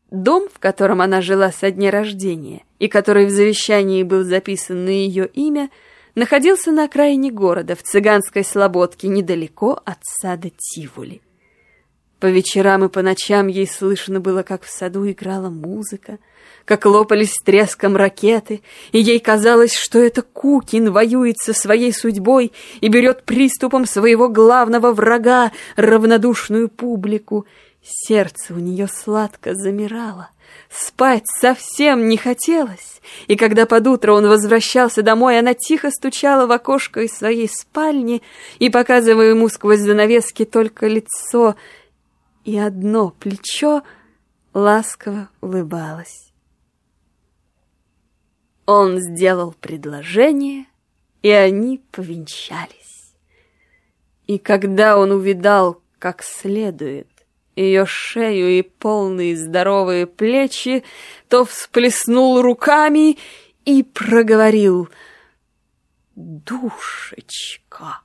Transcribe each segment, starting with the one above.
Дом, в котором она жила со дня рождения, и который в завещании был записан на ее имя, находился на окраине города, в цыганской слободке, недалеко от сада Тиволи. По вечерам и по ночам ей слышно было, как в саду играла музыка, как лопались с треском ракеты, и ей казалось, что это Кукин воюет со своей судьбой и берет приступом своего главного врага, равнодушную публику. Сердце у нее сладко замирало, спать совсем не хотелось, и когда под утро он возвращался домой, она тихо стучала в окошко из своей спальни и, показывая ему сквозь занавески только лицо и одно плечо, ласково улыбалась. Он сделал предложение, и они повенчались. И когда он увидал как следует ее шею и полные здоровые плечи, то всплеснул руками и проговорил: «Душечка!»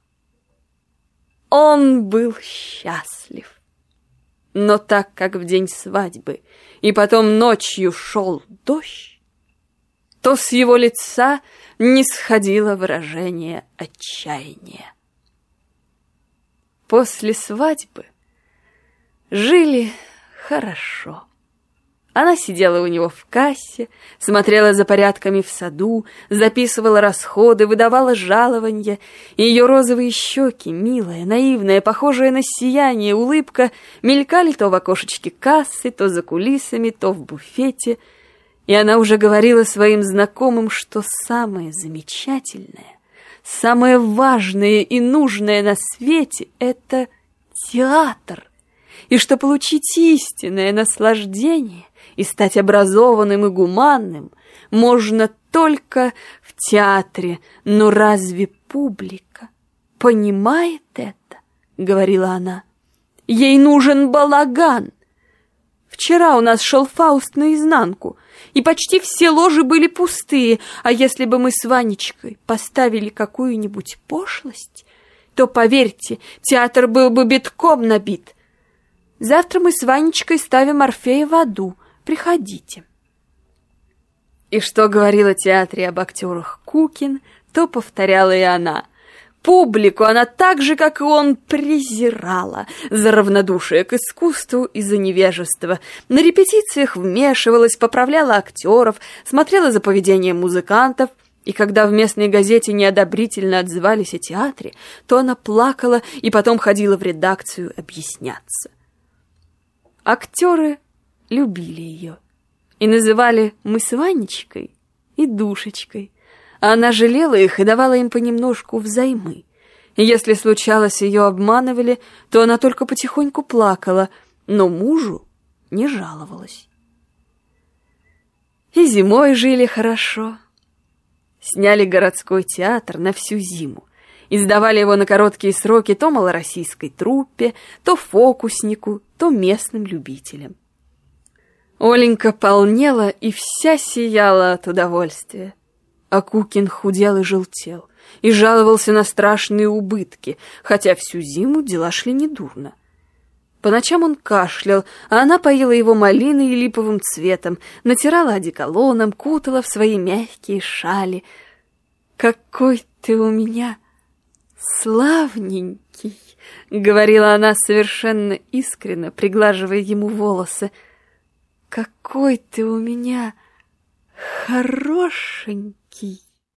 Он был счастлив. Но так как в день свадьбы и потом ночью шел дождь, то с его лица не сходило выражение отчаяния. После свадьбы жили хорошо. Она сидела у него в кассе, смотрела за порядками в саду, записывала расходы, выдавала жалованья, и ее розовые щеки, милая, наивная, похожая на сияние улыбка, мелькали то в окошечке кассы, то за кулисами, то в буфете, и она уже говорила своим знакомым, что самое замечательное, самое важное и нужное на свете — это театр, и что получить истинное наслаждение и стать образованным и гуманным можно только в театре. Но разве публика понимает это? — говорила она. Ей нужен балаган. Вчера у нас шел Фауст наизнанку, и почти все ложи были пустые, а если бы мы с Ванечкой поставили какую-нибудь пошлость, то, поверьте, театр был бы битком набит. Завтра мы с Ванечкой ставим Орфея в аду. Приходите. И что говорил о театре об актерах Кукин, то повторяла и она. Публику она так же, как и он, презирала за равнодушие к искусству и за невежество. На репетициях вмешивалась, поправляла актеров, смотрела за поведением музыкантов, и когда в местной газете неодобрительно отзывались о театре, то она плакала и потом ходила в редакцию объясняться. Актеры любили ее и называли «мы с Ванечкой» и «душечкой», а она жалела их и давала им понемножку взаймы. И если случалось, ее обманывали, то она только потихоньку плакала, но мужу не жаловалась. И зимой жили хорошо. Сняли городской театр на всю зиму и сдавали его на короткие сроки то малороссийской труппе, то фокуснику, то местным любителям. Оленька полнела и вся сияла от удовольствия, а Кукин худел и желтел, и жаловался на страшные убытки, хотя всю зиму дела шли недурно. По ночам он кашлял, а она поила его малиной и липовым цветом, натирала одеколоном, кутала в свои мягкие шали. «Какой ты у меня славненький!» — говорила она совершенно искренно, приглаживая ему волосы. «Какой ты у меня хорошенький!»